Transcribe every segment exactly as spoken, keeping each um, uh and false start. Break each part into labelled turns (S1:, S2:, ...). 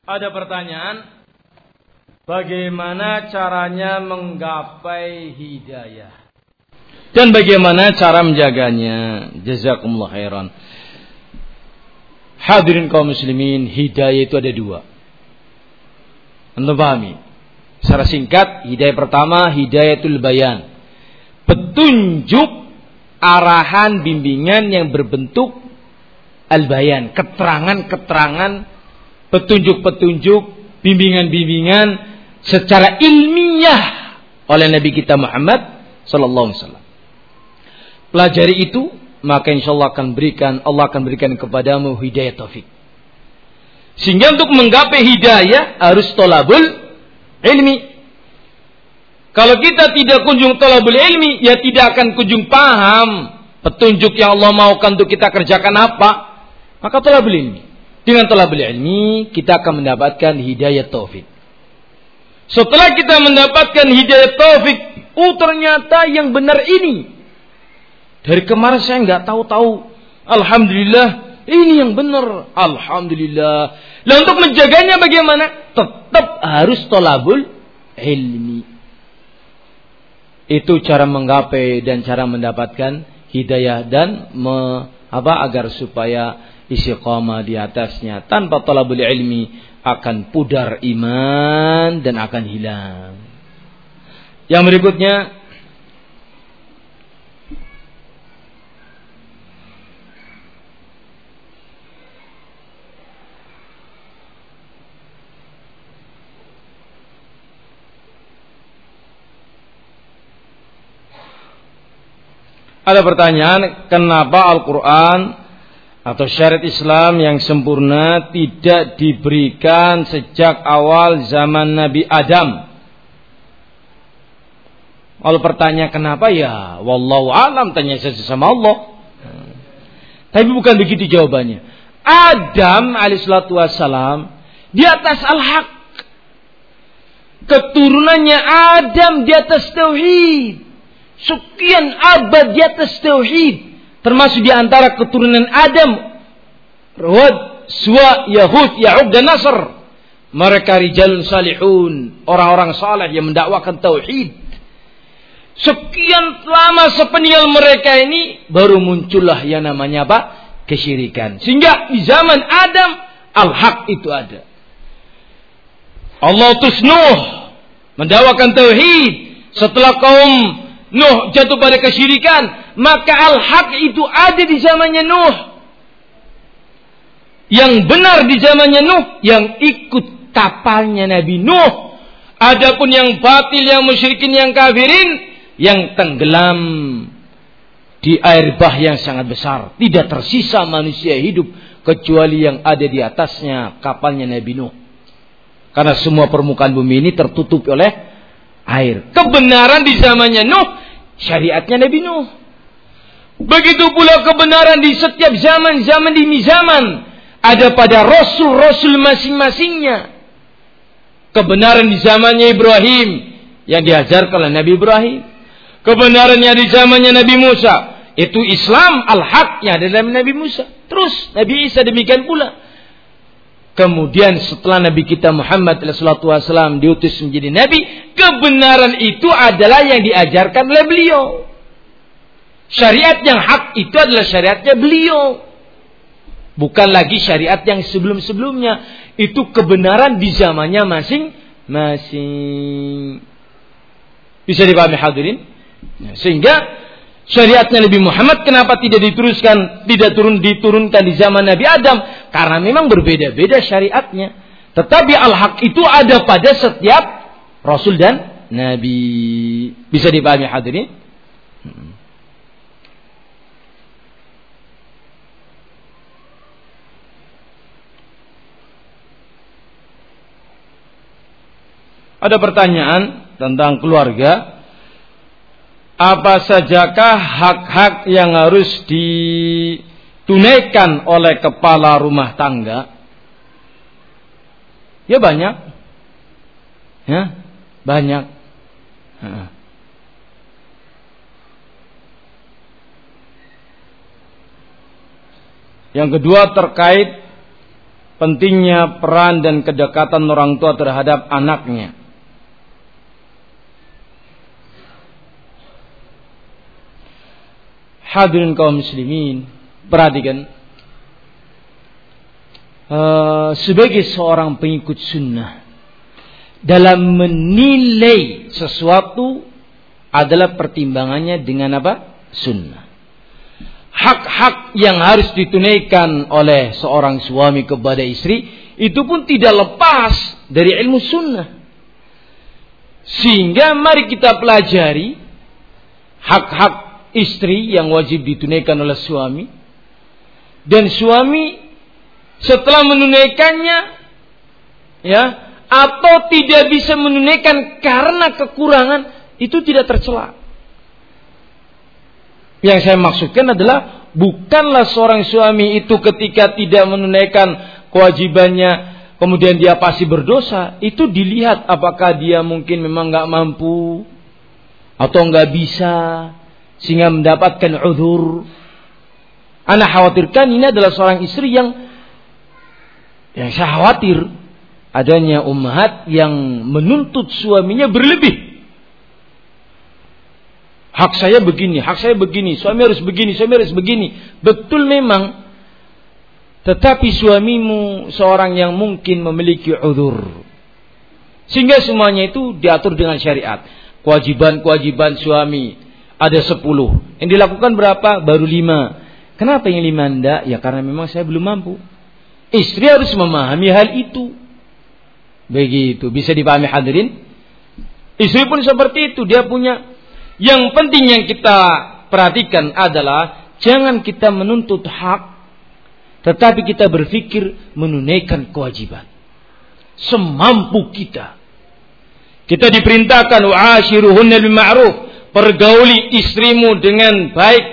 S1: Ada pertanyaan, bagaimana caranya menggapai hidayah? Dan bagaimana cara menjaganya? Jazakumullah khairan. Hadirin kaum muslimin, hidayah itu ada dua. Anda pahami? Secara singkat, hidayah pertama hidayatul bayan. Petunjuk, arahan, bimbingan yang berbentuk al-bayan, keterangan-keterangan, petunjuk-petunjuk, bimbingan-bimbingan secara ilmiah oleh Nabi kita Muhammad sallallahu alaihi wasallam. Pelajari itu, maka insyaallah akan berikan Allah akan berikan kepadamu hidayah taufik. Sehingga untuk menggapai hidayah harus thalabul ilmi. Kalau kita tidak kunjung thalabul ilmi, ya tidak akan kunjung paham petunjuk yang Allah maukan untuk kita kerjakan apa. Maka thalabul ilmi. Dengan thalabul ilmi kita akan mendapatkan hidayah taufik. Setelah kita mendapatkan hidayah taufik, oh ternyata yang benar ini. Dari kemarin saya nggak tahu-tahu. Alhamdulillah, ini yang benar. Alhamdulillah. Nah untuk menjaganya bagaimana? Tetap harus thalabul ilmi. Itu cara menggapai dan cara mendapatkan hidayah dan me, apa agar supaya istiqamah di atasnya. Tanpa thalabul ilmi akan pudar iman dan akan hilang. Yang berikutnya, ada pertanyaan, kenapa Al-Quran atau syariat Islam yang sempurna tidak diberikan sejak awal zaman Nabi Adam? Kalau pertanyaan kenapa, ya wallahu alam, tanya saja sama Allah. Tapi bukan begitu jawabannya. Adam alaihissalatu wassalam di atas al-haq. Keturunannya Adam di atas tauhid. Sekian abad di atas tauhid, termasuk di antara keturunan Adam, Rawad, Suwa, Yahud, Ya'ub dan Nasr. Mereka rijalun salihun, orang-orang saleh yang mendakwakan tauhid. Sekian lama sepeninggal mereka ini baru muncullah yang namanya apa? Kesyirikan. Sehingga di zaman Adam al-haq itu ada. Allah utus Nuh mendakwakan tauhid. Setelah kaum Nuh jatuh pada kesyirikan, maka al-haq itu ada di zamannya Nuh. Yang benar di zamannya Nuh, yang ikut kapalnya Nabi Nuh. Adapun yang batil, yang musyrikin, yang kafirin, yang tenggelam di air bah yang sangat besar. Tidak tersisa manusia hidup kecuali yang ada di atasnya kapalnya Nabi Nuh. Karena semua permukaan bumi ini tertutup oleh air. Kebenaran di zamannya Nuh, syariatnya Nabi Nuh. Begitu pula kebenaran di setiap zaman, zaman demi zaman. Ada pada rasul-rasul masing-masingnya. Kebenaran di zamannya Ibrahim yang diajarkan oleh Nabi Ibrahim. Kebenarannya di zamannya Nabi Musa, itu Islam al-haqnya adalah Nabi Musa. Terus Nabi Isa demikian pula. Kemudian setelah Nabi kita Muhammad sallallahu alaihi wasallam diutus menjadi nabi, kebenaran itu adalah yang diajarkan oleh beliau. Syariat yang hak itu adalah syariatnya beliau. Bukan lagi syariat yang sebelum-sebelumnya. Itu kebenaran di zamannya masing-masing. Bisa dipahami hadirin? Sehingga syariatnya Nabi Muhammad kenapa tidak diteruskan, tidak turun diturunkan di zaman Nabi Adam? Karena memang berbeda-beda syariatnya. Tetapi al-haq itu ada pada setiap rasul dan nabi. Bisa dipahami hadirin? Ada pertanyaan tentang keluarga. Apa sajakah hak-hak yang harus ditunaikan oleh kepala rumah tangga? Ya banyak. Ya, banyak. Yang kedua terkait pentingnya peran dan kedekatan orang tua terhadap anaknya. Hadirin kaum muslimin, perhatikan, uh, sebagai seorang pengikut sunnah, dalam menilai sesuatu adalah pertimbangannya dengan apa? Sunnah. Hak-hak yang harus ditunaikan oleh seorang suami kepada istri itu pun tidak lepas dari ilmu sunnah. Sehingga mari kita pelajari hak-hak istri yang wajib ditunaikan oleh suami, dan suami setelah menunaikannya, ya, atau tidak bisa menunaikan karena kekurangan, itu tidak tercela. Yang saya maksudkan adalah bukanlah seorang suami itu ketika tidak menunaikan kewajibannya kemudian dia pasti berdosa. Itu dilihat apakah dia mungkin memang nggak mampu atau nggak bisa sehingga mendapatkan udzur. Ana khawatirkan ini adalah seorang istri yang yang saya khawatir adanya ummahat yang menuntut suaminya berlebih. Hak saya begini, hak saya begini, suami harus begini, suami harus begini. Betul memang, tetapi suamimu seorang yang mungkin memiliki udzur, sehingga semuanya itu diatur dengan syariat. Kewajiban-kewajiban suami ada sepuluh, yang dilakukan berapa? Baru lima. Kenapa yang lima enggak? Ya karena memang saya belum mampu. Istri harus memahami hal itu. Begitu, bisa dipahami hadirin? Istri pun seperti itu, dia punya. Yang penting yang kita perhatikan adalah jangan kita menuntut hak, tetapi kita berpikir menunaikan kewajiban semampu kita. Kita diperintahkan wa'ashiruhunna bil ma'ruf, pergauli istrimu dengan baik.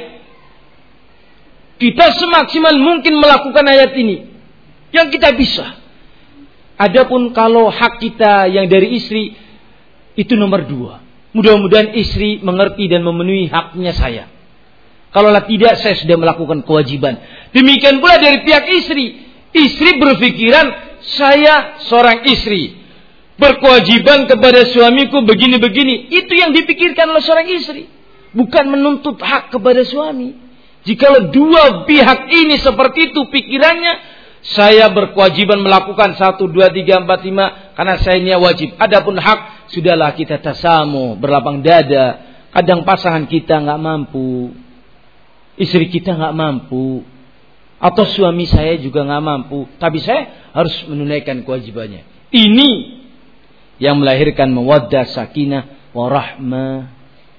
S1: Kita semaksimal mungkin melakukan ayat ini yang kita bisa. Adapun kalau hak kita yang dari istri itu nomor dua. Mudah-mudahan istri mengerti dan memenuhi haknya saya. Kalaulah tidak, saya sudah melakukan kewajiban. Demikian pula dari pihak istri. Istri berpikiran, saya seorang istri, berkewajiban kepada suamiku begini-begini. Itu yang dipikirkan oleh seorang istri. Bukan menuntut hak kepada suami. Jikalau dua pihak ini seperti itu pikirannya, saya berkewajiban melakukan satu, dua, tiga, empat, lima karena saya ini wajib. Adapun hak, sudahlah kita tasamu, berlapang dada. Kadang pasangan kita nggak mampu, istri kita nggak mampu, atau suami saya juga nggak mampu, tapi saya harus menunaikan kewajibannya. Ini yang melahirkan mawaddah, sakinah, warahmah.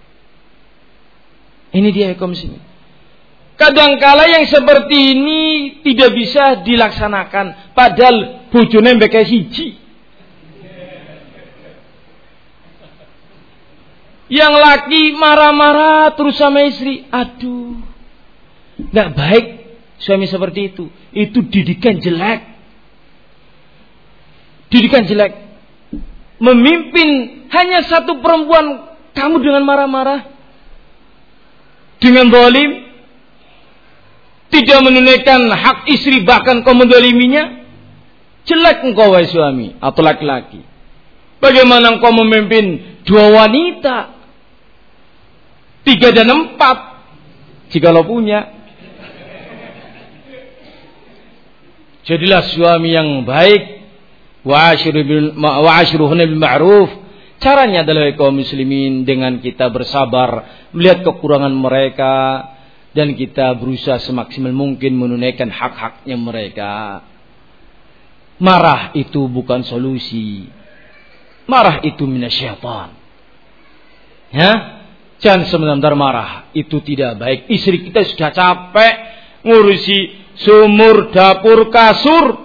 S1: Ini dia kaum muslimin. Kadangkala yang seperti ini tidak bisa dilaksanakan, padahal bojone mbeke siji. Yang laki marah-marah terus sama istri. Aduh, gak baik suami seperti itu. Itu didikan jelek. Didikan jelek. Memimpin hanya satu perempuan, kamu dengan marah-marah, dengan zalim, tidak menunaikan hak istri, bahkan kau mendoliminya. Jelek engkau wahai suami atau laki-laki. Bagaimana engkau memimpin dua wanita, tiga dan empat, jika lo punya. Jadilah suami yang baik. Wa'ashiruhunna bil ma'ruf. Caranya adalah kaum muslimin dengan kita bersabar melihat kekurangan mereka, dan kita berusaha semaksimal mungkin menunaikan hak-haknya mereka. Marah itu bukan solusi. Marah itu minasyaitan. Ya, jangan sebentar marah, itu tidak baik. Istri kita sudah capek ngurusi sumur, dapur, kasur.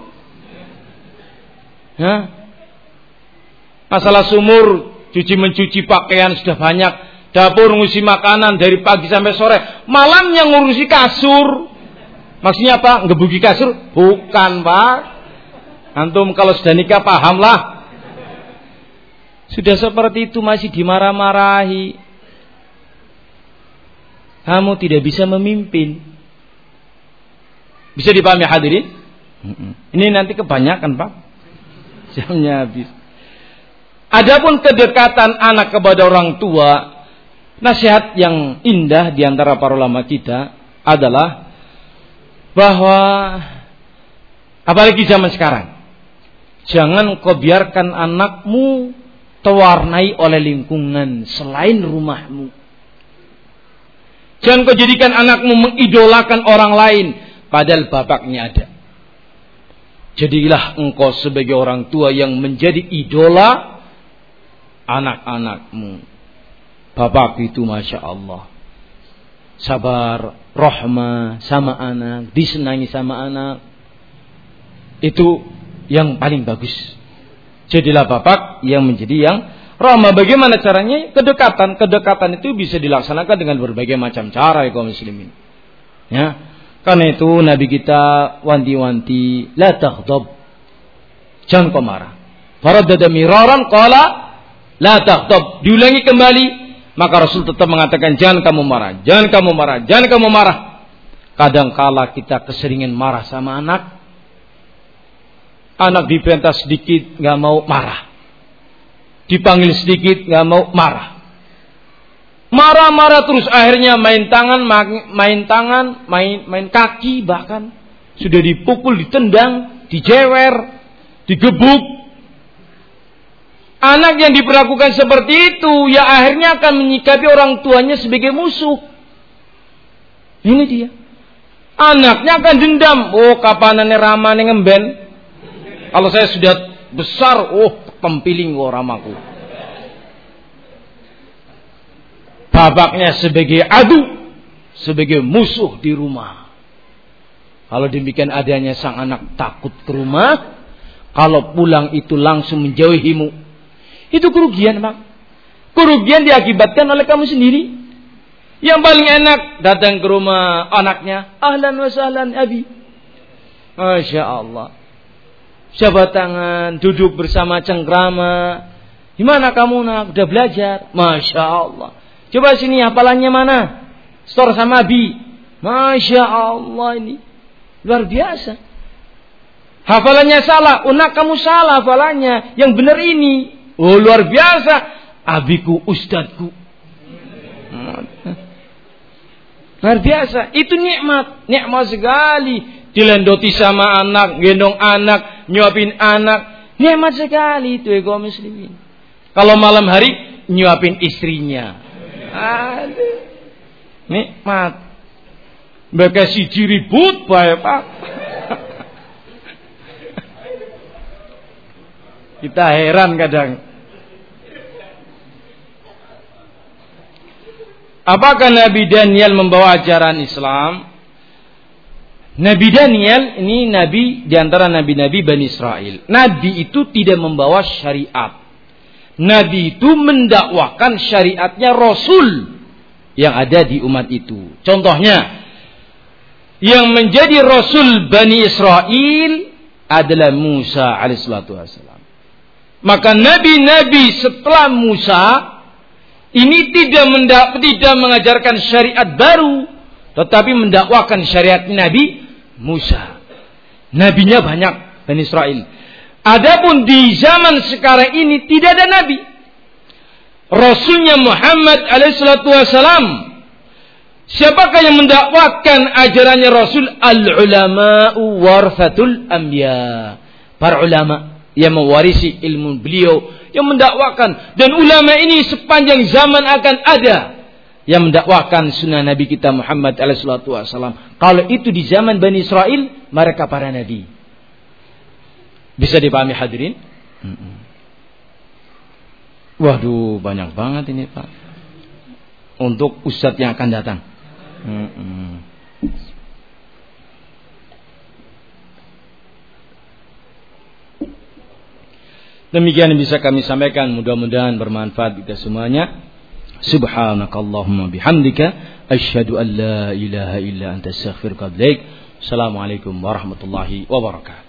S1: Ya, masalah sumur, cuci mencuci pakaian sudah banyak. Dapur ngurusi makanan dari pagi sampai sore. Malamnya ngurusi kasur. Maksudnya apa? Ngebuki kasur? Bukan, Pak. Antum kalau sudah nikah pahamlah. Sudah seperti itu masih dimarah-marahi. Kamu tidak bisa memimpin. Bisa dipahami hadirin? Ini nanti kebanyakan, Pak. Jamnya habis. Adapun kedekatan anak kepada orang tua, nasihat yang indah di antara para ulama kita adalah bahwa apalagi zaman sekarang, jangan kau biarkan anakmu terwarnai oleh lingkungan selain rumahmu. Jangan kau jadikan anakmu mengidolakan orang lain padahal bapaknya ada. Jadilah engkau sebagai orang tua yang menjadi idola anak-anakmu. Bapak itu Masya Allah, sabar, rahmah sama anak, disenangi sama anak. Itu yang paling bagus. Jadilah bapak yang menjadi yang rahmah. Bagaimana caranya? Kedekatan. Kedekatan itu bisa dilaksanakan dengan berbagai macam cara ya kaum muslimin. Ya. Karena itu Nabi kita wanti-wanti, la taghdab. Jangan kau marah. Faraddada miraran qala la taghdab. Diulangi kembali, maka Rasul tetap mengatakan jangan kamu marah, jangan kamu marah, jangan kamu marah. Kadangkala kita keseringan marah sama anak. Anak diperintah sedikit enggak mau marah. Dipanggil sedikit enggak mau marah. Marah-marah terus, akhirnya main tangan, main tangan, main main kaki, bahkan sudah dipukul, ditendang, dijewer, digebuk. Anak yang diperlakukan seperti itu, ya akhirnya akan menyikapi orang tuanya sebagai musuh. Ini dia. Anaknya akan dendam. Oh, kapanane ramane ngemben. Kalau saya sudah besar, oh, tempiling oh ramaku. Bapaknya sebagai adu, sebagai musuh di rumah. Kalau demikian adanya sang anak takut ke rumah, kalau pulang itu langsung menjauhimu. Itu kerugian, Pak. Kerugian diakibatkan oleh kamu sendiri. Yang paling enak datang ke rumah anaknya, ahlan wa sahlan abi. Masya Allah. Jabat tangan, duduk bersama cengkrama. Gimana kamu nak? Udah belajar? Masya Allah. Coba sini hafalannya mana? Store sama abi. Masya Allah, ini luar biasa. Hafalannya salah. Oh nak, kamu salah hafalannya. Yang benar ini. Oh luar biasa. Abiku, ustadku. Luar biasa. Itu nikmat. Nikmat sekali. Dilendoti sama anak. Gendong anak. Nyuapin anak. Nikmat sekali itu ya kaum muslimin. Kalau malam hari nyuapin istrinya. Aduh. Nikmat. Mereka siji ribut bae Pak. Kita heran kadang. Apakah Nabi Daniel membawa ajaran Islam? Nabi Daniel ini nabi di antara nabi-nabi Bani Israel. Nabi itu tidak membawa syariat. Nabi itu mendakwakan syariatnya Rasul yang ada di umat itu. Contohnya, yang menjadi Rasul Bani Israel adalah Musa alaihissalatu wassalam. Maka nabi-nabi setelah Musa ini tidak mendak- tidak mengajarkan syariat baru, tetapi mendakwakan syariat Nabi Musa. Nabinya banyak Bani Israel. Adapun di zaman sekarang ini tidak ada nabi. Rasulnya Muhammad alaihissalatu wassalam. Siapakah yang mendakwakan ajarannya Rasul? Al-ulama'u warathatul anbiya. Para ulama yang mewarisi ilmu beliau, yang mendakwakan. Dan ulama ini sepanjang zaman akan ada yang mendakwakan sunnah Nabi kita Muhammad alaihissalatu wassalam. Kalau itu di zaman Bani Israel, mereka para nabi. Bisa dipahami hadirin? Waduh, banyak banget ini Pak. Untuk ustadz yang akan datang. Demikian yang bisa kami sampaikan, mudah-mudahan bermanfaat kita semuanya. Subhanakallahumma bihamdika asyhadu an la ilaha illa anta astaghfiruka wa atubu ilaik. Assalamualaikum warahmatullahi wabarakatuh.